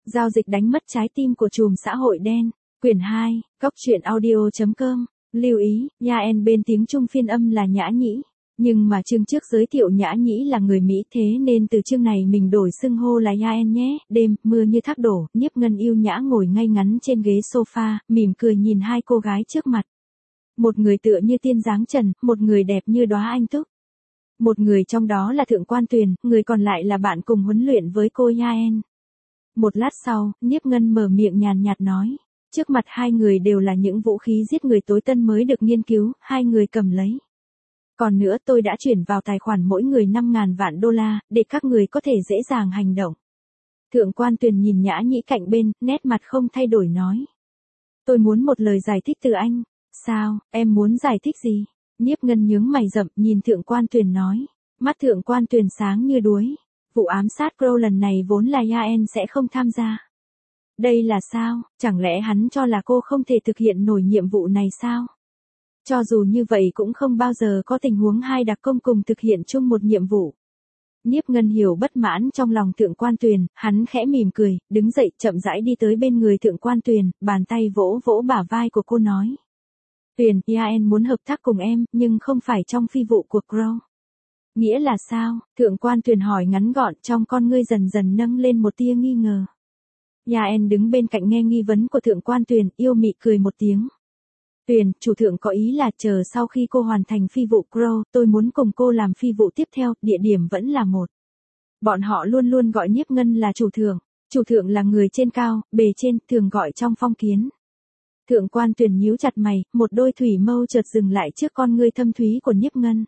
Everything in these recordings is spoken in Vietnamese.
Giao dịch đánh mất trái tim của trùm xã hội đen. Quyển 2, Cốc truyện audio.com. Lưu ý, Yael bên tiếng Trung phiên âm là Nhã Nhĩ. Nhưng mà chương trước giới thiệu Nhã Nhĩ là người Mỹ, thế nên từ chương này mình đổi xưng hô là Yael nhé. Đêm, mưa như thác đổ, Nhiếp Ngân yêu nhã ngồi ngay ngắn trên ghế sofa, mỉm cười nhìn hai cô gái trước mặt. Một người tựa như tiên dáng trần, một người đẹp như đóa anh túc. Một người trong đó là Thượng Quan Tuyền, người còn lại là bạn cùng huấn luyện với cô Yael. Một lát sau, Nhiếp Ngân mở miệng nhàn nhạt nói. Trước mặt hai người đều là những vũ khí giết người tối tân mới được nghiên cứu, hai người cầm lấy. Còn nữa tôi đã chuyển vào tài khoản mỗi người 5.000 vạn đô la, để các người có thể dễ dàng hành động. Thượng Quan Tuyền nhìn Nhã Nhĩ cạnh bên, nét mặt không thay đổi nói. Tôi muốn một lời giải thích từ anh. Sao, em muốn giải thích gì? Nhiếp Ngân nhướng mày rậm nhìn Thượng Quan Tuyền nói. Mắt Thượng Quan Tuyền sáng như đuối. Vụ ám sát Crow lần này vốn là Yael sẽ không tham gia. Đây là sao, chẳng lẽ hắn cho là cô không thể thực hiện nổi nhiệm vụ này sao? Cho dù như vậy cũng không bao giờ có tình huống hai đặc công cùng thực hiện chung một nhiệm vụ. Nhiếp Ngân hiểu bất mãn trong lòng Thượng Quan Tuyền, hắn khẽ mỉm cười, đứng dậy chậm rãi đi tới bên người Thượng Quan Tuyền, bàn tay vỗ vỗ bả vai của cô nói. Tuyền, Yael muốn hợp tác cùng em, nhưng không phải trong phi vụ của Crow. Nghĩa là sao? Thượng Quan Tuyền hỏi ngắn gọn, trong con ngươi dần dần nâng lên một tia nghi ngờ. Yael đứng bên cạnh nghe nghi vấn của Thượng Quan Tuyền, yêu mị cười một tiếng. Tuyền, chủ thượng có ý là chờ sau khi cô hoàn thành phi vụ Crow, tôi muốn cùng cô làm phi vụ tiếp theo, địa điểm vẫn là một. Bọn họ luôn luôn gọi Nhiếp Ngân là chủ thượng là người trên cao, bề trên, thường gọi trong phong kiến. Thượng Quan Tuyền nhíu chặt mày, một đôi thủy mâu chợt dừng lại trước con ngươi thâm thúy của Nhiếp Ngân.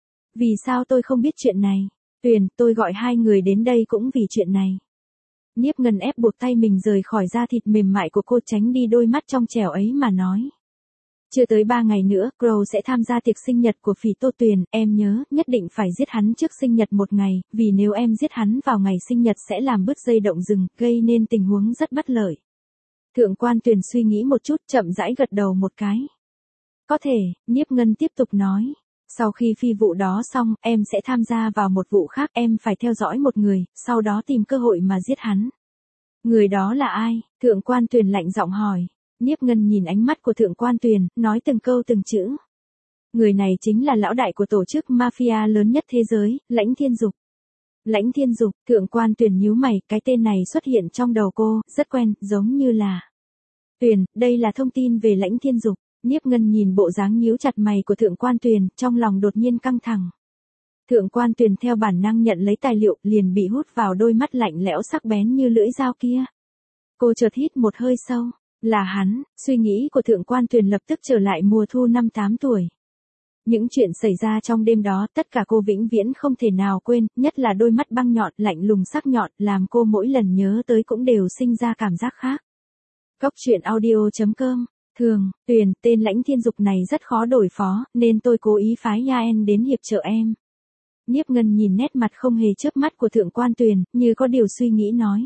Vì sao tôi không biết chuyện này? Tuyền, tôi gọi hai người đến đây cũng vì chuyện này. Nhiếp Ngân ép buộc tay mình rời khỏi da thịt mềm mại của cô, tránh đi đôi mắt trong trẻo ấy mà nói. Chưa tới 3 ngày nữa, Crow sẽ tham gia tiệc sinh nhật của Phỉ Tô Tuyền, em nhớ, nhất định phải giết hắn trước sinh nhật một ngày, vì nếu em giết hắn vào ngày sinh nhật sẽ làm bứt dây động rừng, gây nên tình huống rất bất lợi. Thượng Quan Tuyền suy nghĩ một chút, chậm rãi gật đầu một cái. Có thể, Nhiếp Ngân tiếp tục nói. Sau khi phi vụ đó xong, em sẽ tham gia vào một vụ khác, em phải theo dõi một người, sau đó tìm cơ hội mà giết hắn. Người đó là ai? Thượng Quan Tuyền lạnh giọng hỏi. Nhiếp Ngân nhìn ánh mắt của Thượng Quan Tuyền, nói từng câu từng chữ. Người này chính là lão đại của tổ chức mafia lớn nhất thế giới, Lãnh Thiên Dục. Lãnh Thiên Dục, Thượng Quan Tuyền nhíu mày, cái tên này xuất hiện trong đầu cô, rất quen, giống như là. Tuyền, đây là thông tin về Lãnh Thiên Dục. Nhiếp Ngân nhìn bộ dáng nhíu chặt mày của Thượng Quan Tuyền, trong lòng đột nhiên căng thẳng. Thượng Quan Tuyền theo bản năng nhận lấy tài liệu, liền bị hút vào đôi mắt lạnh lẽo sắc bén như lưỡi dao kia. Cô chợt hít một hơi sâu. Là hắn, suy nghĩ của Thượng Quan Tuyền lập tức trở lại mùa thu năm 8 tuổi. Những chuyện xảy ra trong đêm đó, tất cả cô vĩnh viễn không thể nào quên, nhất là đôi mắt băng nhọn, lạnh lùng sắc nhọn, làm cô mỗi lần nhớ tới cũng đều sinh ra cảm giác khác. Cốc truyện audio.com. Thường, Tuyền, tên Lãnh Thiên Dục này rất khó đối phó, nên tôi cố ý phái Yael đến hiệp trợ em. Nhiếp Ngân nhìn nét mặt không hề chớp mắt của Thượng Quan Tuyền, như có điều suy nghĩ nói.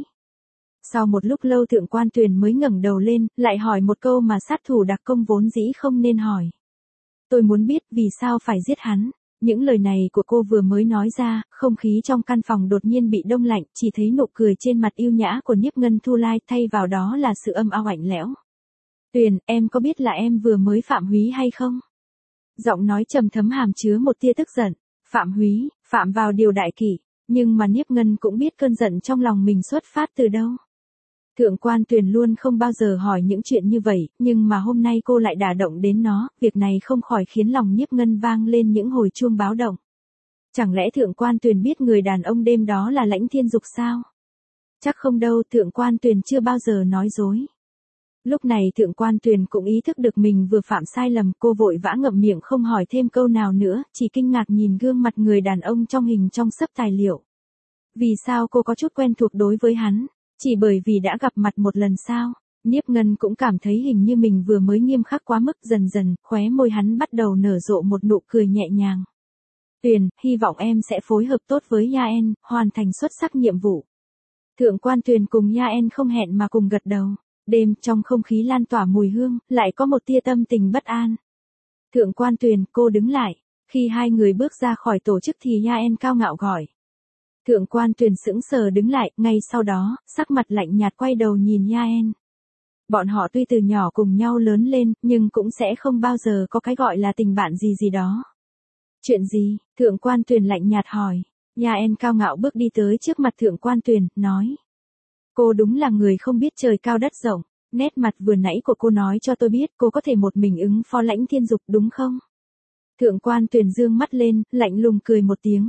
Sau một lúc lâu Thượng Quan Tuyền mới ngẩng đầu lên, lại hỏi một câu mà sát thủ đặc công vốn dĩ không nên hỏi. Tôi muốn biết vì sao phải giết hắn. Những lời này của cô vừa mới nói ra, không khí trong căn phòng đột nhiên bị đông lạnh, chỉ thấy nụ cười trên mặt yêu nhã của Nhiếp Ngân thu lai, thay vào đó là sự âm ao lạnh lẽo. Tuyền, em có biết là em vừa mới phạm húy hay không? Giọng nói trầm thấm hàm chứa một tia tức giận. Phạm húy, phạm vào điều đại kỷ. Nhưng mà Nhiếp Ngân cũng biết cơn giận trong lòng mình xuất phát từ đâu. Thượng Quan Tuyền luôn không bao giờ hỏi những chuyện như vậy, nhưng mà hôm nay cô lại đả động đến nó, việc này không khỏi khiến lòng Nhiếp Ngân vang lên những hồi chuông báo động. Chẳng lẽ Thượng Quan Tuyền biết người đàn ông đêm đó là Lãnh Thiên Dục sao? Chắc không đâu, Thượng Quan Tuyền chưa bao giờ nói dối. Lúc này Thượng Quan Tuyền cũng ý thức được mình vừa phạm sai lầm, cô vội vã ngậm miệng không hỏi thêm câu nào nữa, chỉ kinh ngạc nhìn gương mặt người đàn ông trong hình trong sấp tài liệu. Vì sao cô có chút quen thuộc đối với hắn? Chỉ bởi vì đã gặp mặt một lần sao? Nhiếp Ngân cũng cảm thấy hình như mình vừa mới nghiêm khắc quá mức, dần dần, khóe môi hắn bắt đầu nở rộ một nụ cười nhẹ nhàng. Tuyền, hy vọng em sẽ phối hợp tốt với Yael, hoàn thành xuất sắc nhiệm vụ. Thượng Quan Tuyền cùng Yael không hẹn mà cùng gật đầu. Đêm, trong không khí lan tỏa mùi hương, lại có một tia tâm tình bất an. Thượng Quan Tuyền, cô đứng lại. Khi hai người bước ra khỏi tổ chức thì Yael cao ngạo gọi. Thượng quan Tuyền sững sờ đứng lại, ngay sau đó, sắc mặt lạnh nhạt quay đầu nhìn Yaen. Bọn họ tuy từ nhỏ cùng nhau lớn lên, nhưng cũng sẽ không bao giờ có cái gọi là tình bạn gì gì đó. Chuyện gì? Thượng quan Tuyền lạnh nhạt hỏi. Yaen cao ngạo bước đi tới trước mặt thượng quan Tuyền, nói. Cô đúng là người không biết trời cao đất rộng, nét mặt vừa nãy của cô nói cho tôi biết cô có thể một mình ứng phó Lãnh Thiên Dục đúng không? Thượng quan Tuyền dương mắt lên, lạnh lùng cười một tiếng.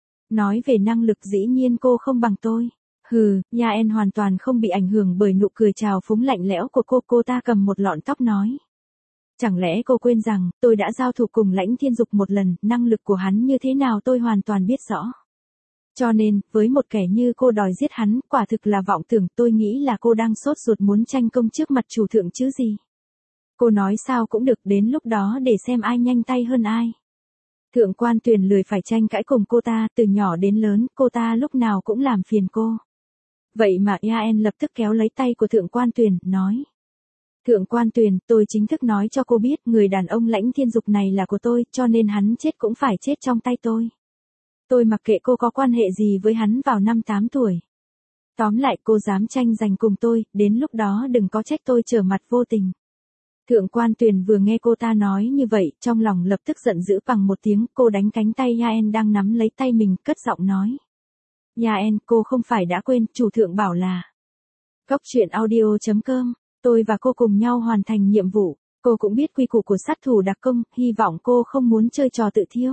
Nói về năng lực dĩ nhiên cô không bằng tôi. Hừ, Yaen hoàn toàn không bị ảnh hưởng bởi nụ cười trào phúng lạnh lẽo của cô ta cầm một lọn tóc nói. Chẳng lẽ cô quên rằng, tôi đã giao thủ cùng Lãnh Thiên Dục một lần, năng lực của hắn như thế nào tôi hoàn toàn biết rõ. Cho nên, với một kẻ như cô đòi giết hắn, quả thực là vọng tưởng, tôi nghĩ là cô đang sốt ruột muốn tranh công trước mặt chủ thượng chứ gì. Cô nói sao cũng được, đến lúc đó để xem ai nhanh tay hơn ai. Thượng quan Tuyền lười phải tranh cãi cùng cô ta, từ nhỏ đến lớn, cô ta lúc nào cũng làm phiền cô. Vậy mà Yaen lập tức kéo lấy tay của thượng quan Tuyền, nói. Thượng quan Tuyền, tôi chính thức nói cho cô biết, người đàn ông Lãnh Thiên Dục này là của tôi, cho nên hắn chết cũng phải chết trong tay tôi. Tôi mặc kệ cô có quan hệ gì với hắn vào năm 8 tuổi. Tóm lại cô dám tranh giành cùng tôi, đến lúc đó đừng có trách tôi trở mặt vô tình. Thượng quan Tuyền vừa nghe cô ta nói như vậy, trong lòng lập tức giận dữ bằng một tiếng, cô đánh cánh tay Yaen đang nắm lấy tay mình, cất giọng nói. Yaen, cô không phải đã quên, chủ thượng bảo là. Cốc truyện audio.com, tôi và cô cùng nhau hoàn thành nhiệm vụ, cô cũng biết quy củ của sát thủ đặc công, hy vọng cô không muốn chơi trò tự thiêu.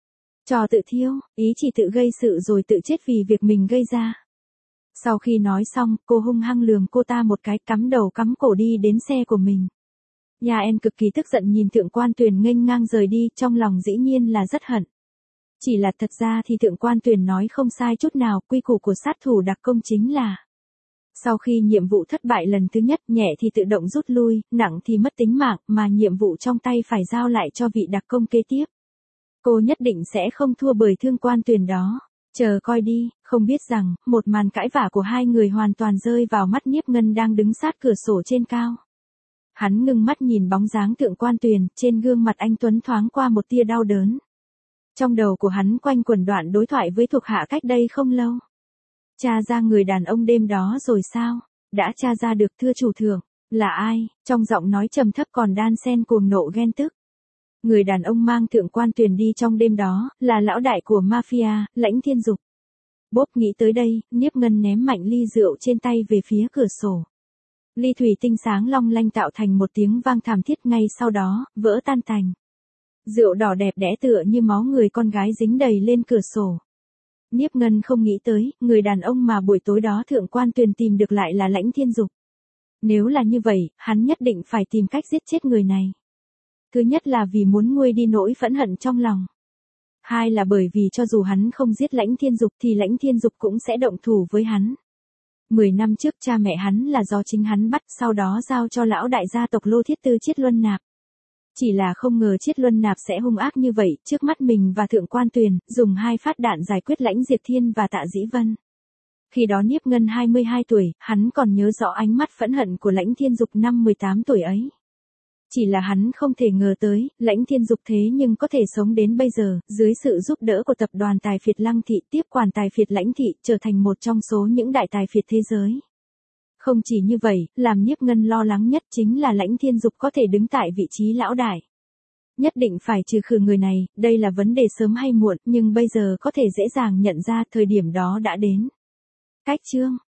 Trò tự thiêu, ý chỉ tự gây sự rồi tự chết vì việc mình gây ra. Sau khi nói xong, cô hung hăng lườm cô ta một cái, cắm đầu cắm cổ đi đến xe của mình. Yaen cực kỳ tức giận nhìn thượng quan Tuyền nghênh ngang rời đi, trong lòng dĩ nhiên là rất hận. Chỉ là thật ra thì thượng quan Tuyền nói không sai chút nào, quy củ của sát thủ đặc công chính là. Sau khi nhiệm vụ thất bại lần thứ nhất, nhẹ thì tự động rút lui, nặng thì mất tính mạng, mà nhiệm vụ trong tay phải giao lại cho vị đặc công kế tiếp. Cô nhất định sẽ không thua bởi thượng quan Tuyền đó. Chờ coi đi, không biết rằng, một màn cãi vã của hai người hoàn toàn rơi vào mắt Nhiếp Ngân đang đứng sát cửa sổ trên cao. Hắn ngưng mắt nhìn bóng dáng thượng quan Tuyền, trên gương mặt anh tuấn thoáng qua một tia đau đớn. Trong đầu của hắn quanh quẩn đoạn đối thoại với thuộc hạ cách đây không lâu. Tra ra người đàn ông đêm đó rồi sao? Đã tra ra được thưa chủ thượng, là ai? Trong giọng nói trầm thấp còn đan xen cuồng nộ ghen tức. Người đàn ông mang thượng quan Tuyền đi trong đêm đó, là lão đại của mafia, Lãnh Thiên Dục. Bốp nghĩ tới đây, Nhiếp Ngân ném mạnh ly rượu trên tay về phía cửa sổ. Ly thủy tinh sáng long lanh tạo thành một tiếng vang thảm thiết, ngay sau đó, vỡ tan tành. Rượu đỏ đẹp đẽ tựa như máu người con gái dính đầy lên cửa sổ. Nhiếp Ngân không nghĩ tới, người đàn ông mà buổi tối đó thượng quan Tuyền tìm được lại là Lãnh Thiên Dục. Nếu là như vậy, hắn nhất định phải tìm cách giết chết người này. Thứ nhất là vì muốn nguôi đi nỗi phẫn hận trong lòng. Hai là bởi vì cho dù hắn không giết Lãnh Thiên Dục thì Lãnh Thiên Dục cũng sẽ động thủ với hắn. 10 năm trước cha mẹ hắn là do chính hắn bắt, sau đó giao cho lão đại gia tộc Lô Thiết Tư Chiết Luân Nạp. Chỉ là không ngờ Chiết Luân Nạp sẽ hung ác như vậy, trước mắt mình và thượng quan Tuyền, dùng 2 phát đạn giải quyết Lãnh Diệp Thiên và Tạ Dĩ Vân. Khi đó Nhiếp Ngân 22 tuổi, hắn còn nhớ rõ ánh mắt phẫn hận của Lãnh Thiên Dục năm 18 tuổi ấy. Chỉ là hắn không thể ngờ tới, Lãnh Thiên Dục thế nhưng có thể sống đến bây giờ, dưới sự giúp đỡ của tập đoàn tài phiệt Lăng Thị, tiếp quản tài phiệt Lãnh Thị, trở thành một trong số những đại tài phiệt thế giới. Không chỉ như vậy, làm Nhiếp Ngân lo lắng nhất chính là Lãnh Thiên Dục có thể đứng tại vị trí lão đại. Nhất định phải trừ khử người này, đây là vấn đề sớm hay muộn, nhưng bây giờ có thể dễ dàng nhận ra thời điểm đó đã đến. Cách chương